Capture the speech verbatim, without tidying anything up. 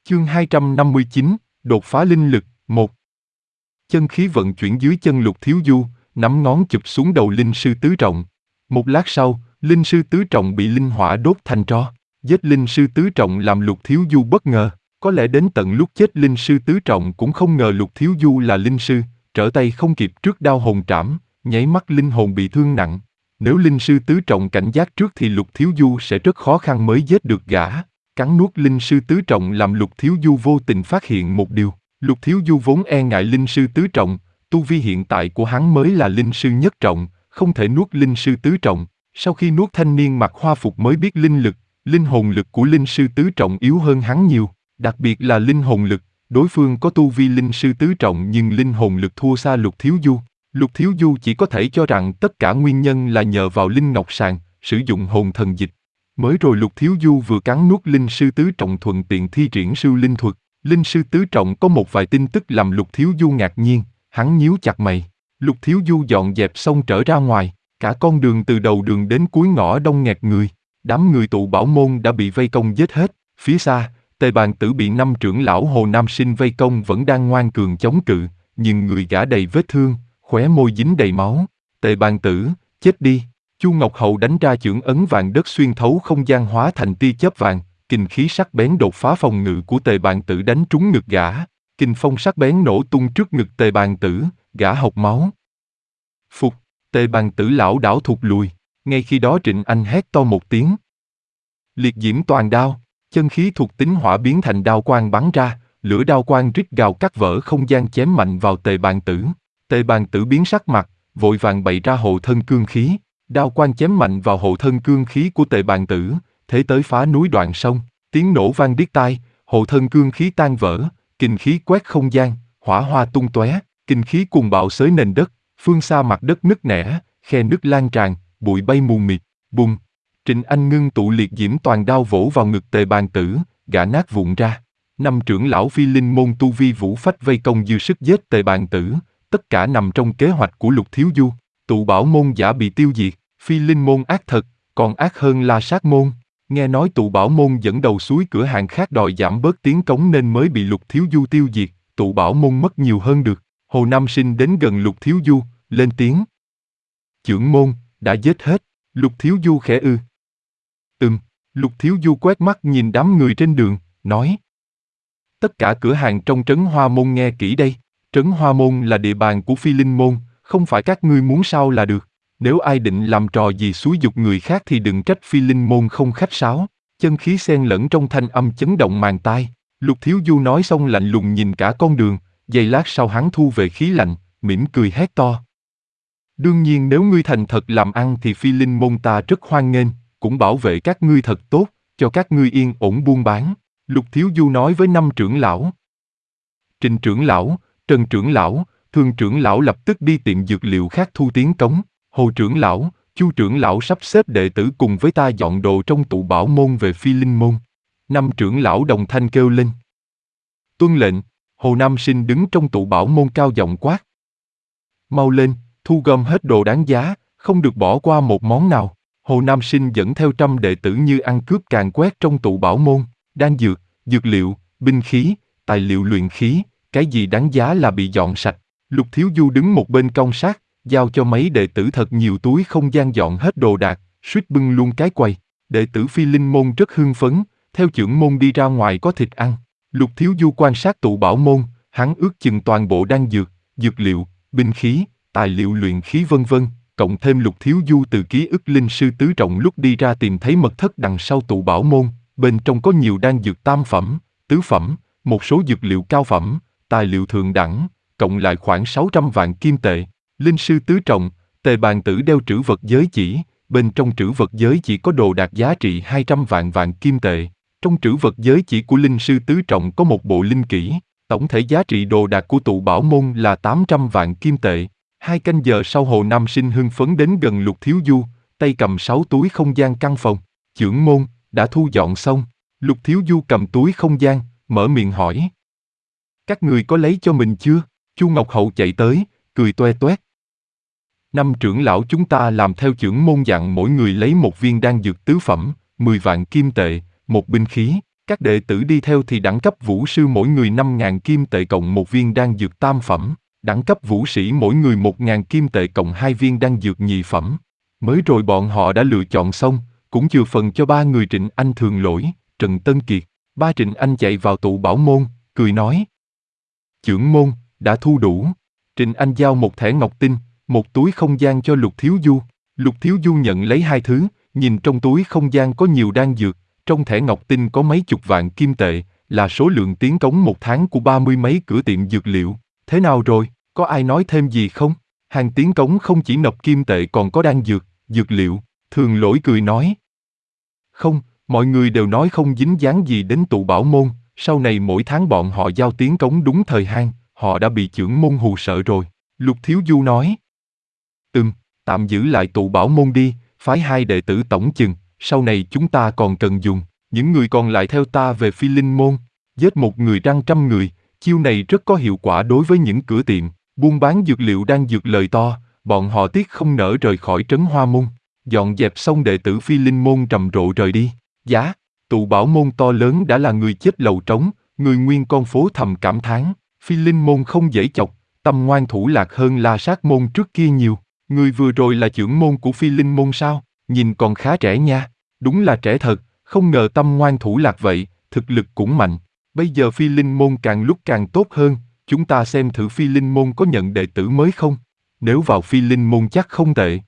Chương hai trăm năm mươi chín, đột phá linh lực, một. Chân khí vận chuyển dưới chân Lục Thiếu Du, nắm ngón chụp xuống đầu linh sư tứ trọng. Một lát sau, linh sư tứ trọng bị linh hỏa đốt thành tro. Giết linh sư tứ trọng làm Lục Thiếu Du bất ngờ. Có lẽ đến tận lúc chết linh sư tứ trọng cũng không ngờ Lục Thiếu Du là linh sư, trở tay không kịp trước đao hồn trảm, nháy mắt linh hồn bị thương nặng. Nếu linh sư tứ trọng cảnh giác trước thì Lục Thiếu Du sẽ rất khó khăn mới giết được gã. Cắn nuốt linh sư tứ trọng làm Lục Thiếu Du vô tình phát hiện một điều. Lục Thiếu Du vốn e ngại linh sư tứ trọng, tu vi hiện tại của hắn mới là linh sư nhất trọng, không thể nuốt linh sư tứ trọng. Sau khi nuốt thanh niên mặc hoa phục mới biết linh lực, linh hồn lực của linh sư tứ trọng yếu hơn hắn nhiều, đặc biệt là linh hồn lực. Đối phương có tu vi linh sư tứ trọng nhưng linh hồn lực thua xa Lục Thiếu Du. Lục Thiếu Du chỉ có thể cho rằng tất cả nguyên nhân là nhờ vào linh ngọc sàng, sử dụng hồn thần dịch. Mới rồi Lục Thiếu Du vừa cắn nuốt linh sư tứ trọng thuận tiện thi triển sư linh thuật. Linh sư tứ trọng có một vài tin tức làm Lục Thiếu Du ngạc nhiên, hắn nhíu chặt mày. Lục Thiếu Du dọn dẹp xong trở ra ngoài, cả con đường từ đầu đường đến cuối ngõ đông nghẹt người. Đám người tụ bảo môn đã bị vây công giết hết. Phía xa, Tề Bàn Tử bị năm trưởng lão Hồ Nam Sinh vây công vẫn đang ngoan cường chống cự, nhưng người gã đầy vết thương, khóe môi dính đầy máu. Tề Bàn Tử, chết đi! Chu Ngọc Hậu đánh ra chưởng ấn vàng đất xuyên thấu không gian hóa thành tia chớp vàng, kình khí sắc bén đột phá phòng ngự của Tề Bàn Tử đánh trúng ngực gã. Kình phong sắc bén nổ tung trước ngực Tề Bàn Tử, gã hộc máu. Phục! Tề Bàn Tử lảo đảo thụt lùi. Ngay khi đó Trịnh Anh hét to một tiếng. Liệt diễm toàn đao, chân khí thuộc tính hỏa biến thành đao quang bắn ra, lửa đao quang rít gào cắt vỡ không gian chém mạnh vào Tề Bàn Tử. Tề Bàn Tử biến sắc mặt, vội vàng bày ra hộ thân cương khí. Đao quang chém mạnh vào hộ thân cương khí của Tề Bàn Tử, thế tới phá núi đoạn sông, tiếng nổ vang điếc tai, hộ thân cương khí tan vỡ, kình khí quét không gian, hỏa hoa tung tóe, kình khí cuồng bạo xới nền đất, phương xa mặt đất nứt nẻ, khe nứt lan tràn, bụi bay mù mịt, bùng. Trịnh Anh ngưng tụ liệt diễm toàn đao vỗ vào ngực Tề Bàn Tử, gã nát vụn ra. Năm trưởng lão Phi Linh môn tu vi vũ phách vây công dư sức giết Tề Bàn Tử, tất cả nằm trong kế hoạch của Lục Thiếu Du. Tụ bảo môn giả bị tiêu diệt, Phi Linh môn ác thật, còn ác hơn La Sát môn. Nghe nói tụ bảo môn dẫn đầu suối cửa hàng khác đòi giảm bớt tiến cống nên mới bị Lục Thiếu Du tiêu diệt, tụ bảo môn mất nhiều hơn được. Hồ Nam Sinh đến gần Lục Thiếu Du, lên tiếng. Chưởng môn, đã giết hết. Lục Thiếu Du khẽ ư. Ừm, Lục Thiếu Du quét mắt nhìn đám người trên đường, nói. Tất cả cửa hàng trong Trấn Hoa Môn nghe kỹ đây, Trấn Hoa Môn là địa bàn của Phi Linh môn, không phải các ngươi muốn sao là được. Nếu ai định làm trò gì xúi giục người khác thì đừng trách Phi Linh môn không khách sáo. Chân khí xen lẫn trong thanh âm chấn động màng tai. Lục Thiếu Du nói xong lạnh lùng nhìn cả con đường, giây lát sau hắn thu về khí lạnh, mỉm cười hét to. Đương nhiên nếu ngươi thành thật làm ăn thì Phi Linh môn ta rất hoan nghênh, cũng bảo vệ các ngươi thật tốt, cho các ngươi yên ổn buôn bán. Lục Thiếu Du nói với năm trưởng lão. Trình trưởng lão, Trần trưởng lão, Thường trưởng lão lập tức đi tiệm dược liệu khác thu tiến cống. Hồ trưởng lão, Chu trưởng lão sắp xếp đệ tử cùng với ta dọn đồ trong tụ bảo môn về Phi Linh môn. Năm trưởng lão đồng thanh kêu lên. Tuân lệnh. Hồ Nam Sinh đứng trong tụ bảo môn cao giọng quát. Mau lên, thu gom hết đồ đáng giá, không được bỏ qua một món nào. Hồ Nam Sinh dẫn theo trăm đệ tử như ăn cướp càn quét trong tụ bảo môn, đan dược, dược liệu, binh khí, tài liệu luyện khí, cái gì đáng giá là bị dọn sạch. Lục Thiếu Du đứng một bên cong sát, giao cho mấy đệ tử thật nhiều túi không gian dọn hết đồ đạc, suýt bưng luôn cái quầy. Đệ tử Phi Linh môn rất hưng phấn, theo chưởng môn đi ra ngoài có thịt ăn. Lục Thiếu Du quan sát tụ bảo môn, hắn ước chừng toàn bộ đan dược, dược liệu, binh khí, tài liệu luyện khí vân vân, cộng thêm Lục Thiếu Du từ ký ức linh sư tứ trọng lúc đi ra tìm thấy mật thất đằng sau tụ bảo môn, bên trong có nhiều đan dược tam phẩm, tứ phẩm, một số dược liệu cao phẩm, tài liệu thượng đẳng, cộng lại khoảng sáu trăm vạn kim tệ. Linh sư tứ trọng, Tề Bàn Tử đeo trữ vật giới chỉ, bên trong trữ vật giới chỉ có đồ đạc giá trị hai trăm vạn vạn kim tệ. Trong trữ vật giới chỉ của linh sư tứ trọng có một bộ linh kỹ, tổng thể giá trị đồ đạc của tụ bảo môn là tám trăm vạn kim tệ. Hai canh giờ sau Hồ Nam Sinh hưng phấn đến gần Lục Thiếu Du, tay cầm sáu túi không gian căn phòng. Chưởng môn, đã thu dọn xong. Lục Thiếu Du cầm túi không gian, mở miệng hỏi. Các người có lấy cho mình chưa? Chu Ngọc Hậu chạy tới, cười toe toét. Năm trưởng lão chúng ta làm theo chưởng môn dặn mỗi người lấy một viên đan dược tứ phẩm, mười vạn kim tệ, một binh khí. Các đệ tử đi theo thì đẳng cấp vũ sư mỗi người năm nghìn kim tệ cộng một viên đan dược tam phẩm, đẳng cấp vũ sĩ mỗi người một nghìn kim tệ cộng hai viên đan dược nhị phẩm. Mới rồi bọn họ đã lựa chọn xong, cũng chừa phần cho ba người Trịnh Anh Thường Lỗi, Trần Tân Kiệt. Ba Trịnh Anh chạy vào tụ bảo môn, cười nói. Chưởng môn, đã thu đủ. Trịnh Anh giao một thẻ ngọc tinh, một túi không gian cho Lục Thiếu Du. Lục Thiếu Du nhận lấy hai thứ, nhìn trong túi không gian có nhiều đan dược, trong thẻ ngọc tinh có mấy chục vạn kim tệ, là số lượng tiến cống một tháng của ba mươi mấy cửa tiệm dược liệu. Thế nào rồi, có ai nói thêm gì không? Hàng tiến cống không chỉ nộp kim tệ còn có đan dược, dược liệu. Thường Lỗi cười nói. Không, mọi người đều nói không dính dáng gì đến tụ bảo môn, sau này mỗi tháng bọn họ giao tiến cống đúng thời hạn, họ đã bị chưởng môn hù sợ rồi. Lục Thiếu Du nói. Ừm, tạm giữ lại tụ bảo môn đi, phái hai đệ tử tổng chừng, sau này chúng ta còn cần dùng, những người còn lại theo ta về Phi Linh môn, giết một người răng trăm người, chiêu này rất có hiệu quả đối với những cửa tiệm, buôn bán dược liệu đang dược lời to, bọn họ tiếc không nỡ rời khỏi trấn Hoa môn. Dọn dẹp xong đệ tử Phi Linh môn trầm rộ rời đi. Giá, tụ bảo môn to lớn đã là người chết lầu trống, người nguyên con phố thầm cảm thán. Phi Linh môn không dễ chọc, tâm ngoan thủ lạc hơn La Sát môn trước kia nhiều. Người vừa rồi là trưởng môn của Phi Linh môn sao? Nhìn còn khá trẻ nha. Đúng là trẻ thật, không ngờ tâm ngoan thủ lạc vậy, thực lực cũng mạnh. Bây giờ Phi Linh môn càng lúc càng tốt hơn, chúng ta xem thử Phi Linh môn có nhận đệ tử mới không? Nếu vào Phi Linh môn chắc không tệ.